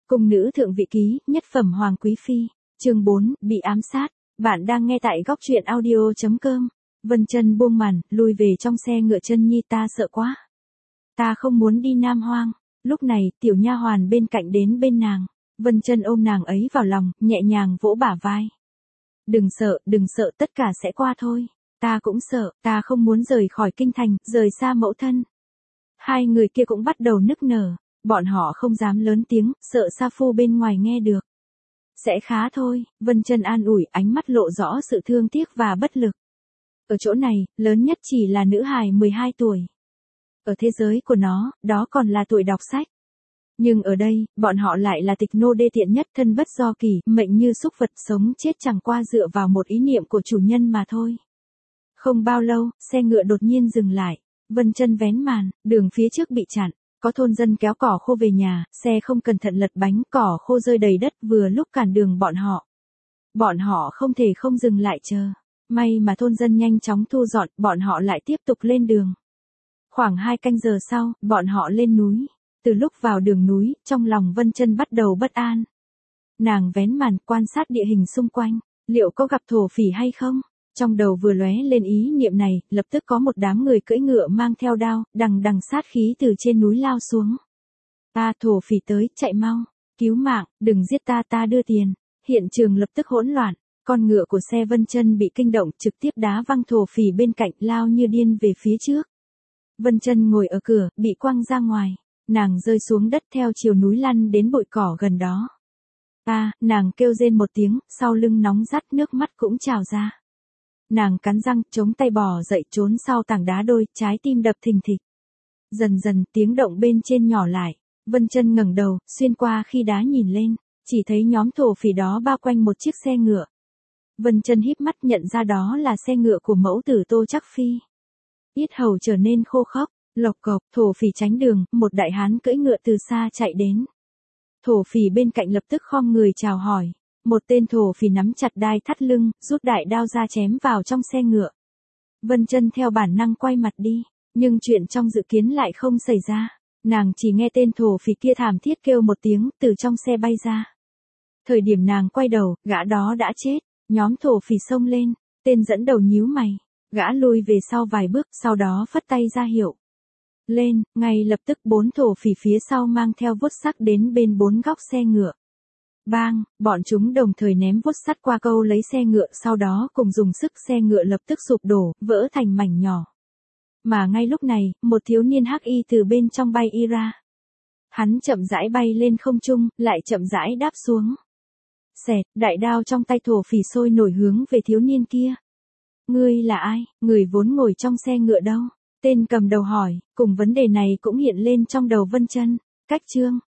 Cung nữ thượng vị ký, nhất phẩm hoàng quý phi, chương 4, bị ám sát. Bạn đang nghe tại góc truyện audio.com. Vân Chân buông màn, lui về trong xe ngựa. Chân nhi, ta sợ quá. Ta không muốn đi Nam Hoang. Lúc này, tiểu nha hoàn bên cạnh đến bên nàng. Vân Chân ôm nàng ấy vào lòng, nhẹ nhàng vỗ bả vai. Đừng sợ, tất cả sẽ qua thôi. Ta cũng sợ, ta không muốn rời khỏi kinh thành, rời xa mẫu thân. Hai người kia cũng bắt đầu nức nở. Bọn họ không dám lớn tiếng, sợ Sa Phu bên ngoài nghe được. Sẽ khá thôi, Vân Chân an ủi, ánh mắt lộ rõ sự thương tiếc và bất lực. Ở chỗ này, lớn nhất chỉ là nữ hài 12 tuổi. Ở thế giới của nó, đó còn là tuổi đọc sách. Nhưng ở đây, bọn họ lại là tịch nô đê tiện nhất, thân bất do kỷ, mệnh như súc vật, sống chết chẳng qua dựa vào một ý niệm của chủ nhân mà thôi. Không bao lâu, xe ngựa đột nhiên dừng lại. Vân Chân vén màn, đường phía trước bị chặn. Có thôn dân kéo cỏ khô về nhà, xe không cẩn thận lật bánh, cỏ khô rơi đầy đất, vừa lúc cản đường bọn họ. Bọn họ không thể không dừng lại chờ. May mà thôn dân nhanh chóng thu dọn, bọn họ lại tiếp tục lên đường. Khoảng 2 canh giờ sau, bọn họ lên núi. Từ lúc vào đường núi, trong lòng Vân Chân bắt đầu bất an. Nàng vén màn, quan sát địa hình xung quanh, liệu có gặp thổ phỉ hay không? Trong đầu vừa lóe lên ý niệm này, lập tức có một đám người cưỡi ngựa mang theo đao, đằng sát khí từ trên núi lao xuống. Thổ phỉ tới, chạy mau, cứu mạng, đừng giết ta, ta đưa tiền. Hiện trường lập tức hỗn loạn, con ngựa của xe Vân Chân bị kinh động, trực tiếp đá văng thổ phỉ bên cạnh, lao như điên về phía trước. Vân Chân ngồi ở cửa, bị quăng ra ngoài, nàng rơi xuống đất theo chiều núi lăn đến bụi cỏ gần đó. Nàng kêu rên một tiếng, sau lưng nóng rát, nước mắt cũng trào ra. Nàng cắn răng, chống tay bò dậy, trốn sau tảng đá đôi, trái tim đập thình thịch. Dần dần, tiếng động bên trên nhỏ lại. Vân Chân ngẩng đầu, xuyên qua khi đá nhìn lên, chỉ thấy nhóm thổ phỉ đó bao quanh một chiếc xe ngựa. Vân Chân híp mắt nhận ra đó là xe ngựa của mẫu tử Tô Trắc Phi. Yết hầu trở nên khô khốc, lộc cộc, thổ phỉ tránh đường, một đại hán cưỡi ngựa từ xa chạy đến. Thổ phỉ bên cạnh lập tức khom người chào hỏi. Một tên thổ phỉ nắm chặt đai thắt lưng, rút đại đao ra chém vào trong xe ngựa. Vân Chân theo bản năng quay mặt đi, nhưng chuyện trong dự kiến lại không xảy ra. Nàng chỉ nghe tên thổ phỉ kia thảm thiết kêu một tiếng, từ trong xe bay ra. Thời điểm nàng quay đầu, gã đó đã chết. Nhóm thổ phỉ xông lên, tên dẫn đầu nhíu mày. Gã lùi về sau vài bước, sau đó phất tay ra hiệu. Lên, ngay lập tức 4 thổ phỉ phía sau mang theo vuốt sắc đến bên 4 góc xe ngựa. Bang, bọn chúng đồng thời ném vuốt sắt qua câu lấy xe ngựa, sau đó cùng dùng sức, xe ngựa lập tức sụp đổ, vỡ thành mảnh nhỏ. Mà ngay lúc này, một thiếu niên hắc y từ bên trong bay ra. Hắn chậm rãi bay lên không trung, lại chậm rãi đáp xuống. Xẹt, đại đao trong tay thổ phỉ sôi nổi hướng về thiếu niên kia. Ngươi là ai, người vốn ngồi trong xe ngựa đâu? Tên cầm đầu hỏi, cùng vấn đề này cũng hiện lên trong đầu Vân Chân. Cách chương